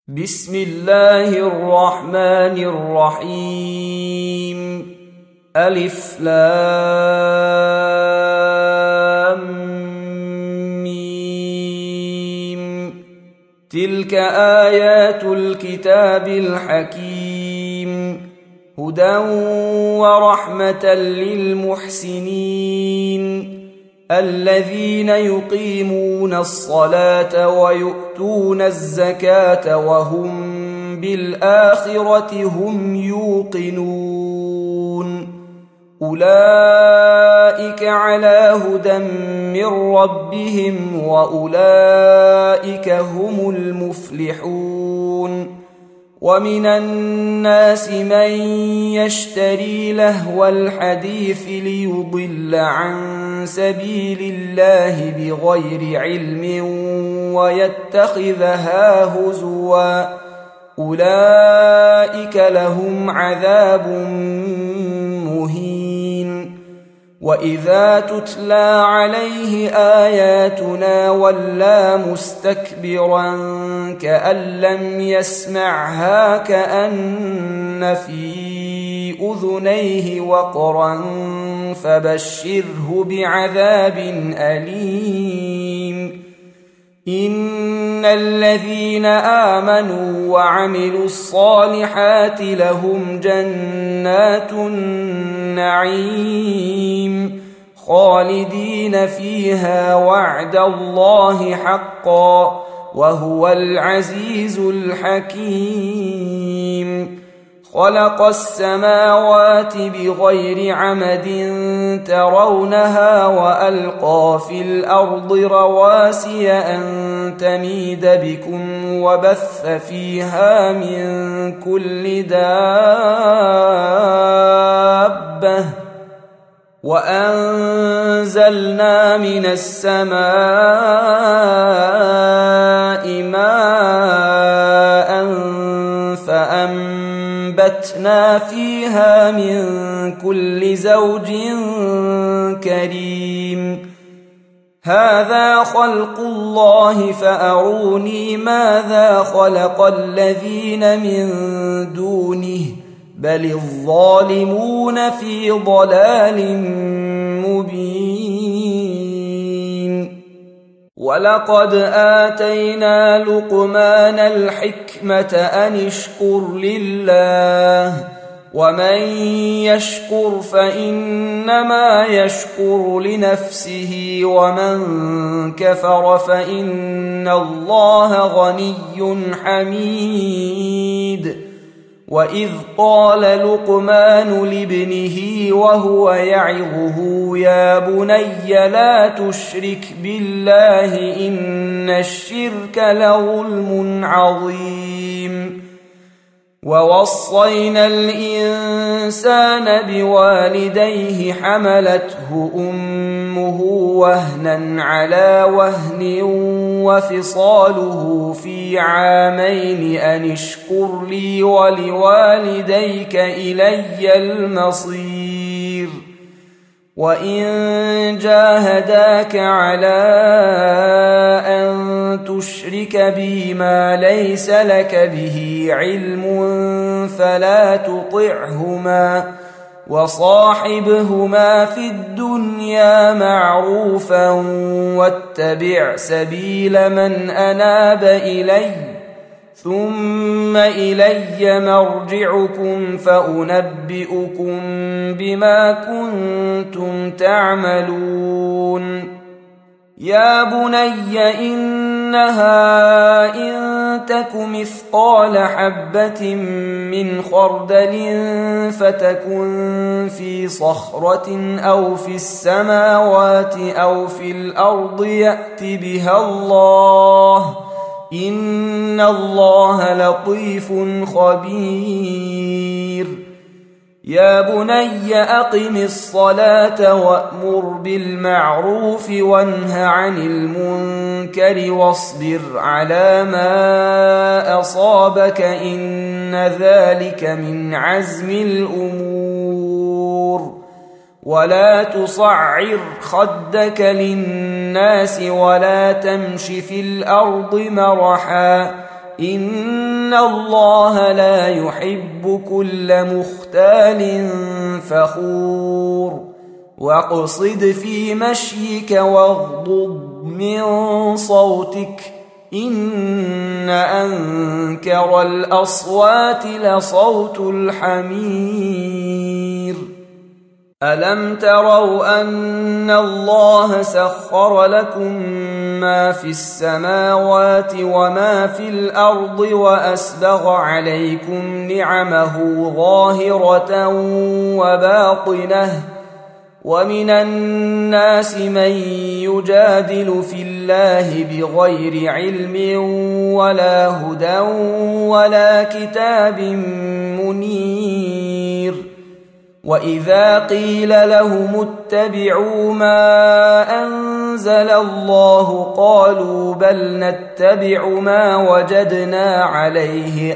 بسم الله الرحمن الرحيم. ألف لام ميم. تلك آيات الكتاب الحكيم، هدى ورحمة للمحسنين الذين يقيمون الصلاة ويؤتون الزكاة وهم بالآخرة هم يوقنون. أولئك على هدى من ربهم وأولئك هم المفلحون. ومن الناس من يشتري لهو الحديث ليضل عن سبيل الله بغير علم ويتخذها هزوا، أولئك لهم عذاب مهين. وإذا تتلى عليه آياتنا ولى مستكبرا كأن لم يسمعها كأن في أذنيه وقرا فبشره بعذاب أليم. إن الذين آمنوا وعملوا الصالحات لهم جنات النعيم خالدين فيها وعد الله حقا وهو العزيز الحكيم. خلق السماوات بغير عمد ترونها وألقى في الأرض رواسي أن تميد بكم وبث فيها من كل دابة وأنزلنا من السماء ماء فأنبتنا فيها من كل زوج كريم. هذا خلق الله فأروني ماذا خلق الذين من دونه بل الظالمون في ضلال مبين. ولقد آتينا لقمان الحكمة أن اشكر لله ومن يشكر فإنما يشكر لنفسه ومن كفر فإن الله غني حميد. وإذ قال لقمان لابنه وهو يعظه يا بني لا تشرك بالله إن الشرك لظلم عظيم. ووصينا الإنسان بوالديه حملته أمه وهنا على وهن وفصاله في عامين أن اشكر لي ولوالديك إلي المصير. وإن جاهداك على أن تشرك بي ما ليس لك به علم فلا تطعهما وصاحبهما في الدنيا معروفا واتبع سبيل من أناب إلي ثم إلي مرجعكم فأنبئكم بما كنتم تعملون. يا بني إنها إن تك مثقال حبة من خردل فتكن في صخرة أو في السماوات أو في الأرض يأت بها الله إن الله لطيف خبير. يا بني أقم الصلاة وأمر بالمعروف وانه عن المنكر واصبر على ما أصابك إن ذلك من عزم الأمور. ولا تصعر خدك للناس ولا تمش في الأرض مرحا إن الله لا يحب كل مختال فخور واقصد في مشيك واغضض من صوتك إن أنكر الأصوات لصوت الحمير ألم تروا أن الله سخر لكم ما في السماوات وما في الأرض وأسبغ عليكم نعمه ظاهرة وباطنة ومن الناس من يجادل في الله بغير علم ولا هدى ولا كتاب منير وإذا قيل لهم اتبعوا ما أنزل الله قالوا بل نتبع ما وجدنا عليه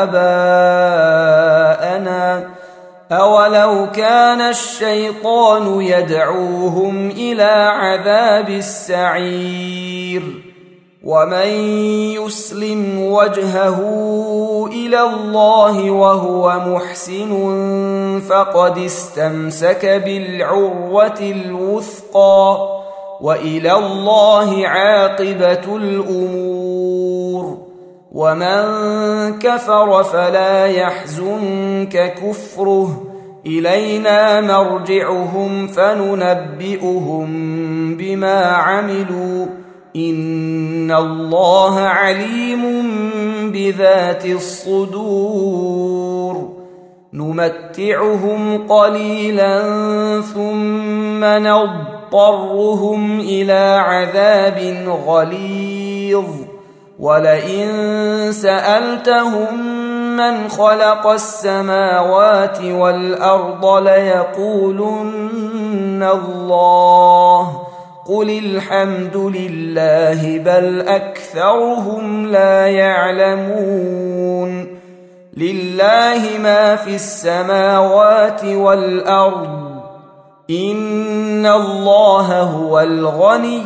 آباءنا أولو كان الشيطان يدعوهم إلى عذاب السعير ومن يسلم وجهه إلى الله وهو محسن فقد استمسك بالعروة الوثقى وإلى الله عاقبة الأمور ومن كفر فلا يحزنك كفره إلينا مرجعهم فننبئهم بما عملوا إن الله عليم بذات الصدور نمتعهم قليلا ثم نضطرهم إلى عذاب غليظ ولئن سألتهم من خلق السماوات والأرض ليقولن الله قل الحمد لله بل أكثرهم لا يعلمون لله ما في السماوات والأرض إن الله هو الغني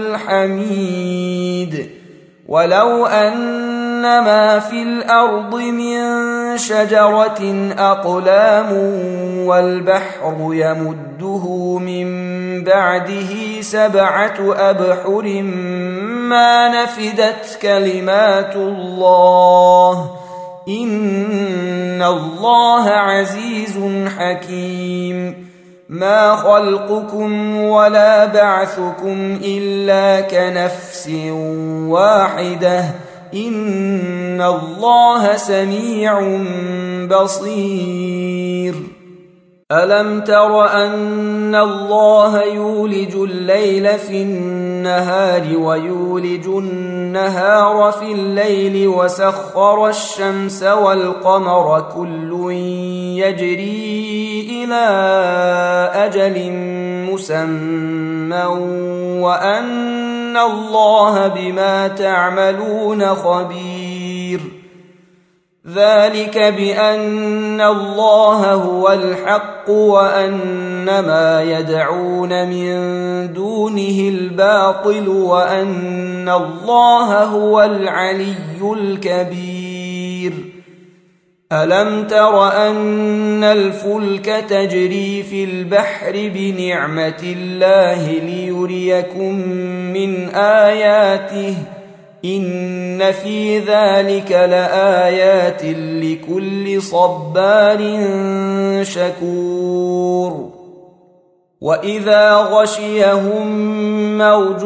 الحميد ولو أن ما في الأرض من شجرة أقلام والبحر يمده من بعده 7 أبحر ما نفدت كلمات الله إن الله عزيز حكيم ما خلقكم ولا بعثكم إلا كنفس واحدة إن الله سميع بصير ألم تر أن الله يولج الليل في النهار ويولج النهار في الليل وسخر الشمس والقمر كل يجري إلى أجل مسمى وأن الله بما تعملون خبير ذلك بأن الله هو الحق وأن ما يدعون من دونه الباطل وأن الله هو العلي الكبير ألم تر أن الفلك تجري في البحر بنعمة الله ليريكم من آياته إن في ذلك لآيات لكل صبار شكور وإذا غشيهم موج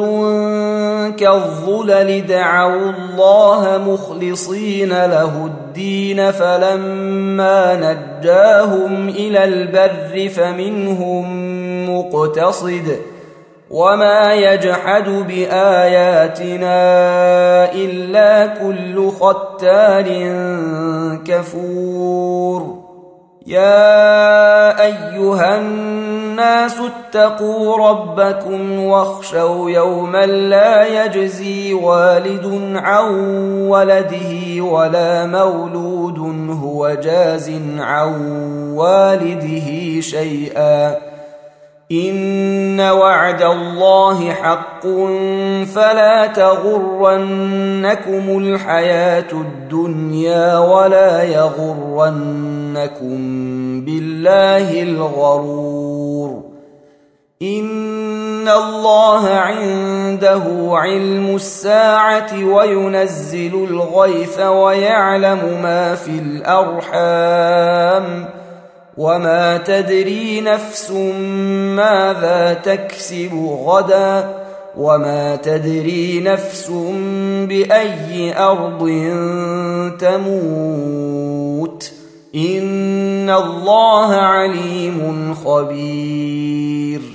كالظلل دعوا الله مخلصين له الدين فلما نجاهم إلى البر فمنهم مقتصد وما يجحد بآياتنا إلا كل ختار كفور يا أيها الناس اتقوا ربكم واخشوا يوما لا يجزي والد عن ولده ولا مولود هو جاز عن والده شيئا إن وعد الله حق فلا تغرنكم الحياة الدنيا ولا يغرنكم بالله الغرور إن الله عنده علم الساعة وينزل الغيث ويعلم ما في الأرحام وما تدري نفس ماذا تكسب غدا وما تدري نفس بأي أرض تموت إن الله عليم خبير